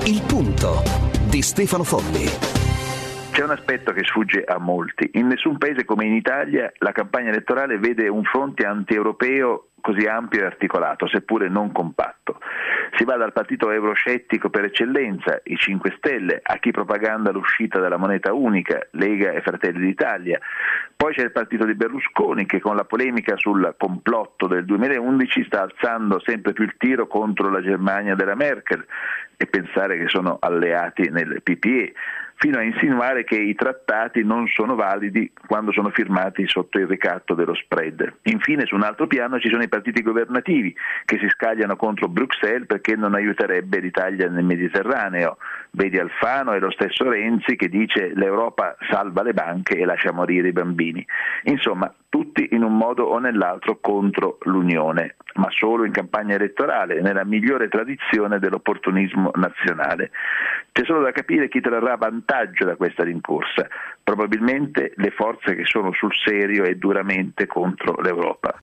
Il punto di Stefano Folli. C'è un aspetto che sfugge a molti. In nessun paese come in Italia la campagna elettorale vede un fronte anti-europeo così ampio e articolato, seppure non compatto. Si va dal partito euroscettico per eccellenza, i 5 Stelle, a chi propaganda l'uscita dalla moneta unica, Lega e Fratelli d'Italia. Poi c'è il partito di Berlusconi che con la polemica sul complotto del 2011 sta alzando sempre più il tiro contro la Germania della Merkel e pensare che sono alleati nel PPE, fino a insinuare che i trattati non sono validi quando sono firmati sotto il ricatto dello spread. Infine, su un altro piano ci sono i partiti governativi che si scagliano contro Bruxelles perché non aiuterebbe l'Italia nel Mediterraneo. Vedi Alfano e lo stesso Renzi che dice l'Europa salva le banche e lascia morire i bambini. Insomma, tutti in un modo o nell'altro contro l'Unione, ma solo in campagna elettorale, nella migliore tradizione dell'opportunismo nazionale. C'è solo da capire chi trarrà vantaggio da questa rincorsa, probabilmente le forze che sono sul serio e duramente contro l'Europa.